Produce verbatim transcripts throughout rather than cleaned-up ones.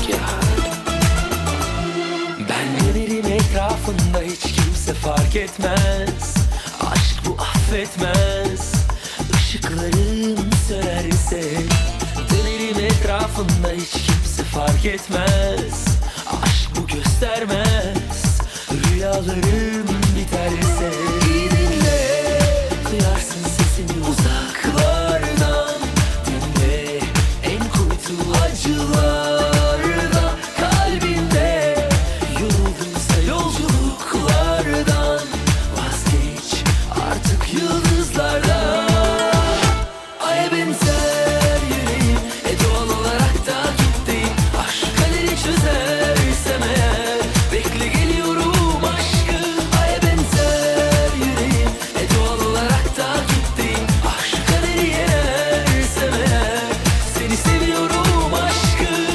Ben dönerim etrafında, hiç kimse fark etmez. Aşk bu affetmez. Işıklarım sönerse dönerim etrafında, hiç kimse fark etmez. Aşk bu göstermez. Rüyalarım biterse iyi dinle, duyarsın sesimi uzaklardan. Dinle en kuytu acılarda, kalbinde yoruldunsa yolculuklardan. Vazgeç artık yıldızlardan. Aya benzer yüreğim, e doğal olarak da gittiğim. Aşk kaderi çözersem eğer, bekle geliyorum aşkım. Aya benzer yüreğim, e doğal olarak da gittiğim. Aşk kaderi yenersem eğer, seni seviyorum aşkım.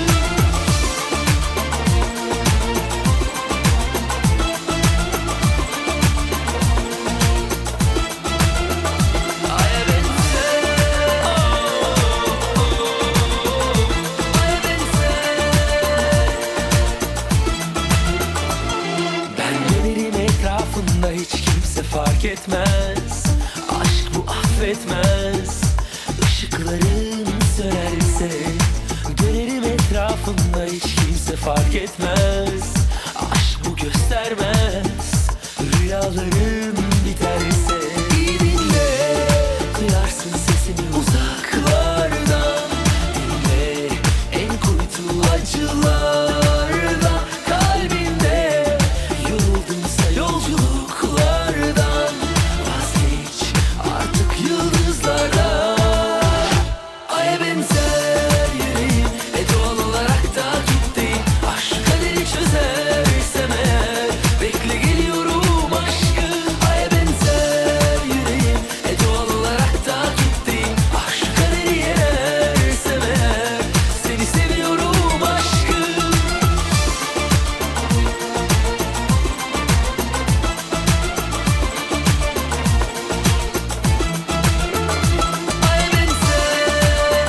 Aya benzer, aya benzer. Ben dönerim etrafında, hiç kimse fark etmez. Aşk bu affetmez. Işıklarım sönerse dönerim etrafında, hiç kimse fark etmez. Aşk bu göstermez. Rüyalarım biterse iyi dinle, duyarsın sesimi uzaklardan. Dinle en kuytu acılarda, kalbinde yoruldunsa yolculuklardan. Vazgeç artık yıldızlardan. Aya benzer yüreğim, e doğal olarak da gittiğim. Aşk kaderi çözersem eğer, bekle geliyorum aşkım. Aya benzer yüreğim, e doğal olarak da gittiğim. Aşk kaderi yenersem eğer, seni seviyorum aşkım. Aya benzer,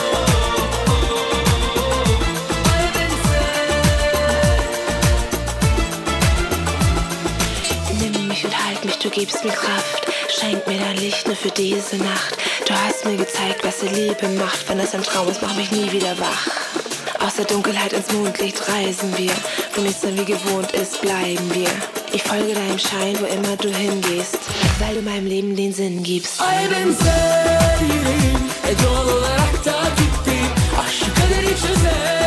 aya benzer. Nimm mich und halt mich, du gibst mir Kraft. Schenk mir dein Licht nur für diese Nacht. Du hast mir gezeigt, was die Liebe macht. Wenn es ein Traum ist, mach mich nie wieder wach. Aus der Dunkelheit ins Mondlicht reisen wir. Wo nichts mehr wie gewohnt ist, bleiben wir. Ich folge deinem Schein, wo immer du hingehst, weil du meinem Leben den Sinn gibst. Aya benzer yüreğim, e doğal olarak da gittiğim. Aşk kaderi çözer